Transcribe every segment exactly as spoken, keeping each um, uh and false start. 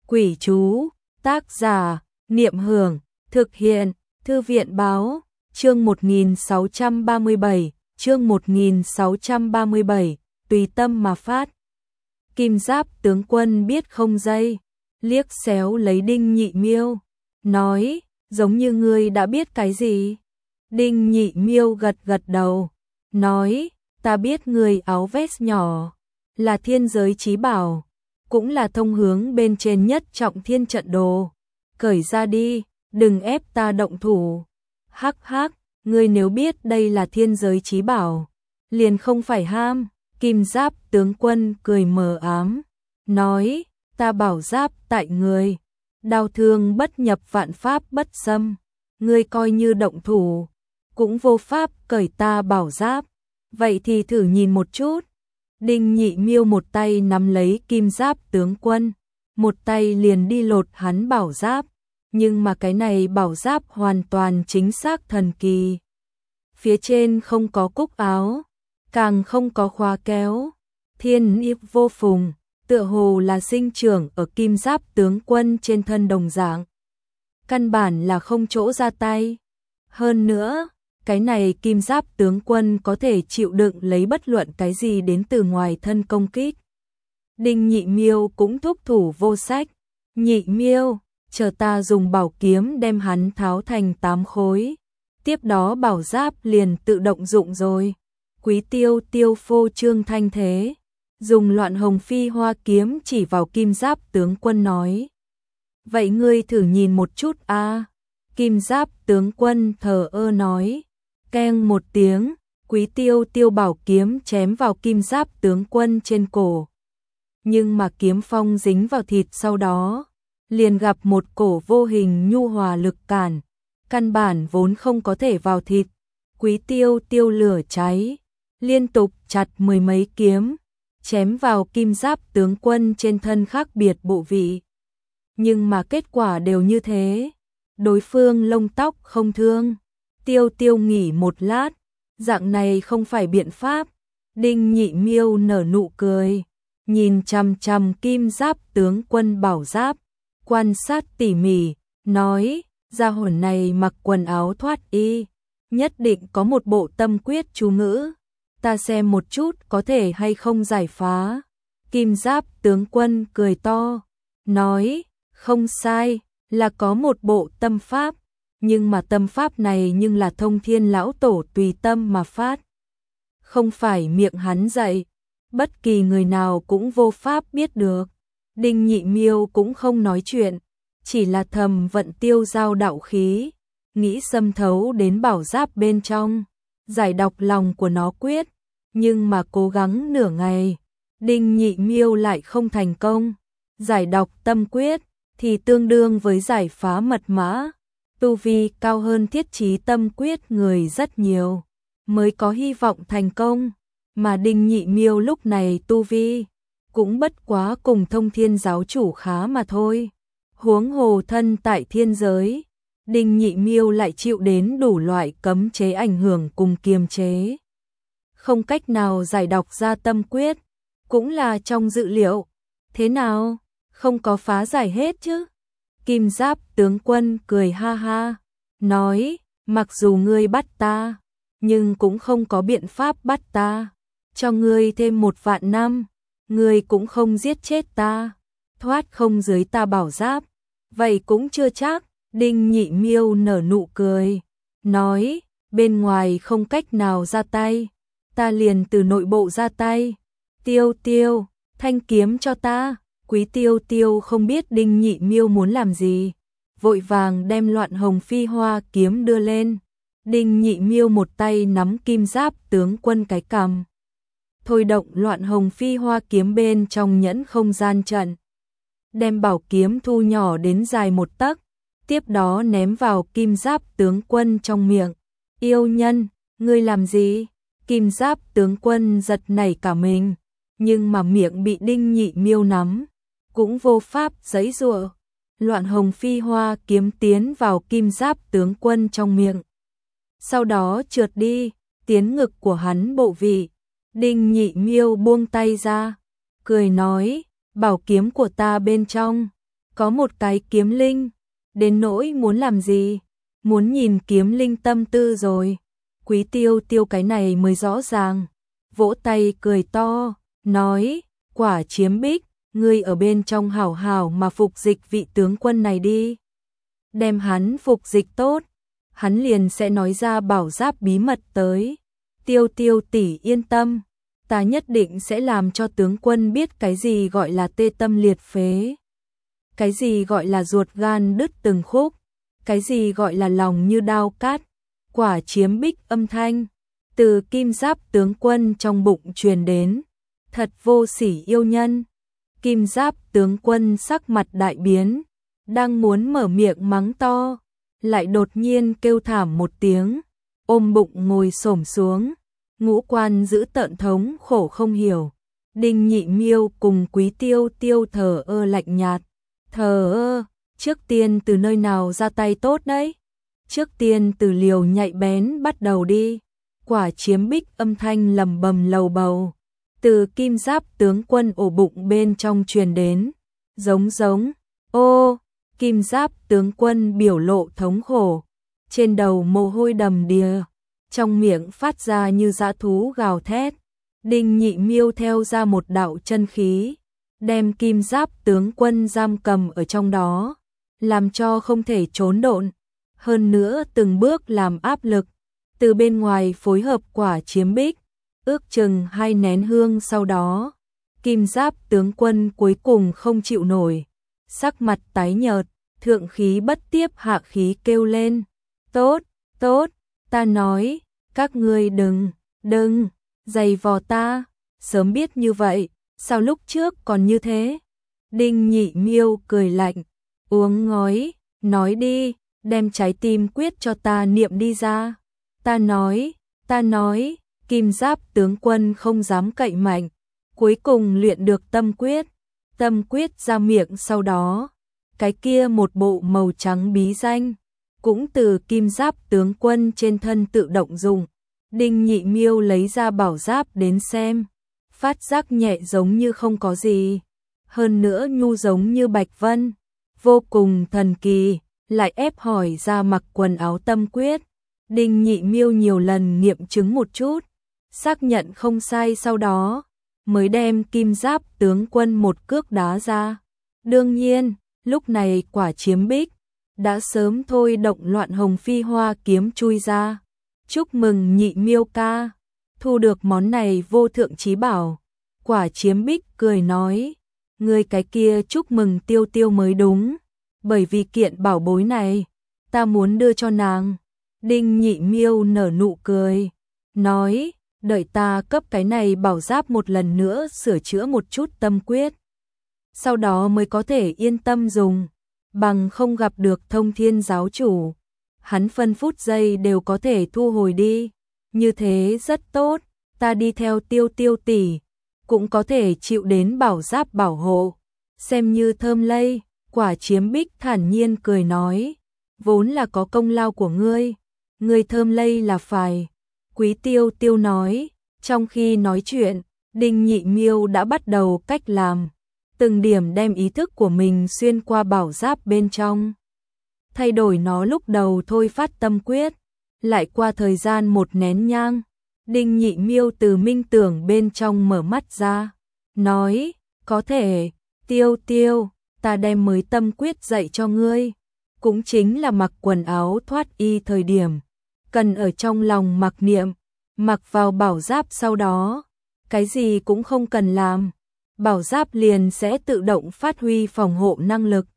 Quỷ chú, tác giả, Niệm Hưởng, thực hiện, Thư viện báo, chương một nghìn sáu trăm ba mươi bảy, chương một nghìn sáu trăm ba mươi bảy, tùy tâm mà phát. Kim Giáp tướng quân biết không dây, liếc xéo lấy Đinh Nhị Miêu, nói, giống như ngươi đã biết cái gì. Đinh Nhị Miêu gật gật đầu, nói, ta biết người áo vest nhỏ là thiên giới chí bảo, cũng là thông hướng bên trên nhất trọng thiên trận đồ. Cởi ra đi, đừng ép ta động thủ. Hắc hắc, ngươi nếu biết đây là thiên giới chí bảo, liền không phải ham. Kim Giáp tướng quân cười mờ ám, nói, ta bảo giáp tại người, đao thương bất nhập vạn pháp bất xâm, ngươi coi như động thủ, cũng vô pháp cởi ta bảo giáp, vậy thì thử nhìn một chút. Đinh Nhị Miêu một tay nắm lấy Kim Giáp tướng quân, một tay liền đi lột hắn bảo giáp, nhưng mà cái này bảo giáp hoàn toàn chính xác thần kỳ. Phía trên không có cúc áo, càng không có khóa kéo, thiên y vô phùng, tựa hồ là sinh trưởng ở Kim Giáp tướng quân trên thân đồng dạng. Căn bản là không chỗ ra tay. Hơn nữa, cái này Kim Giáp tướng quân có thể chịu đựng lấy bất luận cái gì đến từ ngoài thân công kích. Đinh Nhị Miêu cũng thúc thủ vô sách. Nhị Miêu, chờ ta dùng bảo kiếm đem hắn tháo thành tám khối. Tiếp đó bảo giáp liền tự động dụng rồi. Quý Tiêu Tiêu phô trương thanh thế, dùng Loạn Hồng Phi Hoa kiếm chỉ vào Kim Giáp tướng quân nói. Vậy ngươi thử nhìn một chút a. À? Kim Giáp tướng quân thờ ơ nói. Keng một tiếng, Quý Tiêu Tiêu bảo kiếm chém vào Kim Giáp tướng quân trên cổ. Nhưng mà kiếm phong dính vào thịt sau đó, liền gặp một cổ vô hình nhu hòa lực cản, căn bản vốn không có thể vào thịt. Quý Tiêu Tiêu lửa cháy, liên tục chặt mười mấy kiếm, chém vào Kim Giáp tướng quân trên thân khác biệt bộ vị. Nhưng mà kết quả đều như thế, đối phương lông tóc không thương. Tiêu Tiêu nghỉ một lát, dạng này không phải biện pháp. Đinh Nhị Miêu nở nụ cười, nhìn chằm chằm Kim Giáp tướng quân bảo giáp, quan sát tỉ mỉ, nói, gia hồn này mặc quần áo thoát y, nhất định có một bộ tâm quyết chú ngữ, ta xem một chút có thể hay không giải phá. Kim Giáp tướng quân cười to, nói, không sai, là có một bộ tâm pháp. Nhưng mà tâm pháp này nhưng là Thông Thiên lão tổ tùy tâm mà phát, không phải miệng hắn dạy, bất kỳ người nào cũng vô pháp biết được. Đinh Nhị Miêu cũng không nói chuyện, chỉ là thầm vận tiêu giao đạo khí, nghĩ xâm thấu đến bảo giáp bên trong, giải đọc lòng của nó quyết, nhưng mà cố gắng nửa ngày, Đinh Nhị Miêu lại không thành công. Giải đọc tâm quyết thì tương đương với giải phá mật mã. Tu vi cao hơn thiết trí tâm quyết người rất nhiều, mới có hy vọng thành công, mà Đinh Nhị Miêu lúc này tu vi cũng bất quá cùng Thông Thiên giáo chủ khá mà thôi. Huống hồ thân tại thiên giới, Đinh Nhị Miêu lại chịu đến đủ loại cấm chế ảnh hưởng cùng kiềm chế. Không cách nào giải đọc ra tâm quyết, cũng là trong dự liệu. Thế nào, không có phá giải hết chứ? Kim Giáp tướng quân cười ha ha, nói, mặc dù ngươi bắt ta, nhưng cũng không có biện pháp bắt ta. Cho ngươi thêm một vạn năm, ngươi cũng không giết chết ta, thoát không dưới ta bảo giáp. Vậy cũng chưa chắc. Đinh Nhị Miêu nở nụ cười, nói, bên ngoài không cách nào ra tay, ta liền từ nội bộ ra tay. Tiêu Tiêu, thanh kiếm cho ta. Quý Tiêu Tiêu không biết Đinh Nhị Miêu muốn làm gì, vội vàng đem Loạn Hồng Phi Hoa kiếm đưa lên. Đinh Nhị Miêu một tay nắm Kim Giáp tướng quân cái cằm, thôi động Loạn Hồng Phi Hoa kiếm bên trong nhẫn không gian trận, đem bảo kiếm thu nhỏ đến dài một tấc, tiếp đó ném vào Kim Giáp tướng quân trong miệng. Yêu nhân, ngươi làm gì? Kim Giáp tướng quân giật nảy cả mình, nhưng mà miệng bị Đinh Nhị Miêu nắm, cũng vô pháp giãy giụa. Loạn Hồng Phi Hoa kiếm tiến vào Kim Giáp tướng quân trong miệng, sau đó trượt đi, tiến ngực của hắn bộ vị. Đinh Nhị Miêu buông tay ra, cười nói, bảo kiếm của ta bên trong, có một cái kiếm linh, đến nỗi muốn làm gì, muốn nhìn kiếm linh tâm tư rồi. Quý Tiêu Tiêu cái này mới rõ ràng, vỗ tay cười to, nói, Quả Chiếm Bích, ngươi ở bên trong hảo hảo mà phục dịch vị tướng quân này đi. Đem hắn phục dịch tốt, hắn liền sẽ nói ra bảo giáp bí mật tới. Tiêu Tiêu tỷ yên tâm, ta nhất định sẽ làm cho tướng quân biết cái gì gọi là tê tâm liệt phế, cái gì gọi là ruột gan đứt từng khúc, cái gì gọi là lòng như đao cát. Quả Chiếm Bích âm thanh từ kim giáp tướng quân trong bụng truyền đến, thật vô sỉ yêu nhân. Kim giáp tướng quân sắc mặt đại biến, đang muốn mở miệng mắng to, lại đột nhiên kêu thảm một tiếng, ôm bụng ngồi xổm xuống, ngũ quan giữ tợn thống khổ không hiểu. Đinh Nhị Miêu cùng Quý Tiêu Tiêu thờ ơ lạnh nhạt, thờ ơ, trước tiên từ nơi nào ra tay tốt đấy? Trước tiên từ liều nhạy bén bắt đầu đi. Quả Chiếm Bích âm thanh lầm bầm lầu bầu, từ kim giáp tướng quân ổ bụng bên trong truyền đến, giống giống, ô, kim giáp tướng quân biểu lộ thống khổ, trên đầu mồ hôi đầm đìa, trong miệng phát ra như dã thú gào thét. Đinh Nhị Miêu theo ra một đạo chân khí, đem kim giáp tướng quân giam cầm ở trong đó, làm cho không thể trốn độn, hơn nữa từng bước làm áp lực, từ bên ngoài phối hợp Quả Chiếm Bích, ước chừng hai nén hương sau đó, kim giáp tướng quân cuối cùng không chịu nổi, sắc mặt tái nhợt, thượng khí bất tiếp hạ khí kêu lên, tốt, tốt, ta nói, các ngươi đừng, đừng, giày vò ta, sớm biết như vậy, sao lúc trước còn như thế? Đinh Nhị Miêu cười lạnh, uống ngói, nói đi, đem trái tim quyết cho ta niệm đi ra. Ta nói, ta nói, kim giáp tướng quân không dám cậy mạnh, cuối cùng luyện được tâm quyết, tâm quyết ra miệng sau đó, cái kia một bộ màu trắng bí danh, cũng từ kim giáp tướng quân trên thân tự động dùng. Đinh Nhị Miêu lấy ra bảo giáp đến xem, phát giác nhẹ giống như không có gì, hơn nữa nhu giống như bạch vân, vô cùng thần kỳ, lại ép hỏi ra mặc quần áo tâm quyết. Đinh Nhị Miêu nhiều lần nghiệm chứng một chút, xác nhận không sai sau đó, mới đem kim giáp tướng quân một cước đá ra. Đương nhiên, lúc này Quả Chiếm Bích đã sớm thôi động loạn hồng phi hoa kiếm chui ra. Chúc mừng Nhị Miêu ca, thu được món này vô thượng chí bảo. Quả Chiếm Bích cười nói, người cái kia chúc mừng Tiêu Tiêu mới đúng, bởi vì kiện bảo bối này, ta muốn đưa cho nàng. Đinh Nhị Miêu nở nụ cười, nói, đợi ta cấp cái này bảo giáp một lần nữa sửa chữa một chút tâm quyết, sau đó mới có thể yên tâm dùng, bằng không gặp được Thông Thiên giáo chủ, hắn phân phút giây đều có thể thu hồi đi, như thế rất tốt, ta đi theo Tiêu Tiêu tỷ, cũng có thể chịu đến bảo giáp bảo hộ, xem như thơm lây. Quả Chiếm Bích thản nhiên cười nói, vốn là có công lao của ngươi, ngươi thơm lây là phải. Quý Tiêu Tiêu nói, trong khi nói chuyện, Đinh Nhị Miêu đã bắt đầu cách làm, từng điểm đem ý thức của mình xuyên qua bảo giáp bên trong, thay đổi nó lúc đầu thôi phát tâm quyết, lại qua thời gian một nén nhang, Đinh Nhị Miêu từ minh tưởng bên trong mở mắt ra, nói, có thể, Tiêu Tiêu, ta đem mới tâm quyết dạy cho ngươi, cũng chính là mặc quần áo thoát y thời điểm, cần ở trong lòng mặc niệm, mặc vào bảo giáp sau đó, cái gì cũng không cần làm, bảo giáp liền sẽ tự động phát huy phòng hộ năng lực.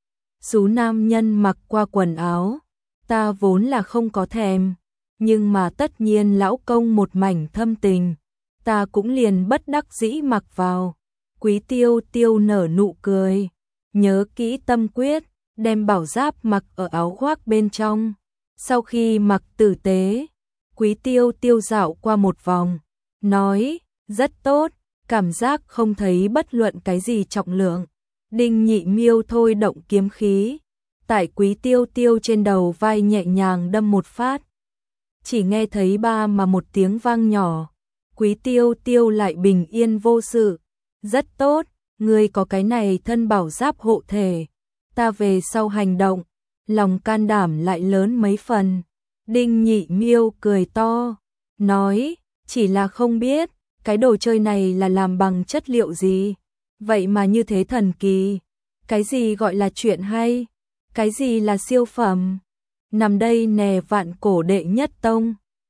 Số nam nhân mặc qua quần áo, ta vốn là không có thèm, nhưng mà tất nhiên lão công một mảnh thâm tình, ta cũng liền bất đắc dĩ mặc vào. Quý Tiêu Tiêu nở nụ cười, nhớ kỹ tâm quyết, đem bảo giáp mặc ở áo khoác bên trong. Sau khi mặc tử tế, Quý Tiêu Tiêu dạo qua một vòng, nói, rất tốt, cảm giác không thấy bất luận cái gì trọng lượng. Đinh Nhị Miêu thôi động kiếm khí, tại Quý Tiêu Tiêu trên đầu vai nhẹ nhàng đâm một phát. Chỉ nghe thấy ba mà một tiếng vang nhỏ, Quý Tiêu Tiêu lại bình yên vô sự. Rất tốt, ngươi có cái này thân bảo giáp hộ thể, ta về sau hành động, lòng can đảm lại lớn mấy phần. Đinh Nhị Miêu cười to, nói, chỉ là không biết, cái đồ chơi này là làm bằng chất liệu gì, vậy mà như thế thần kỳ. Cái gì gọi là chuyện hay, cái gì là siêu phẩm. Nằm đây nè Vạn Cổ đệ nhất tông.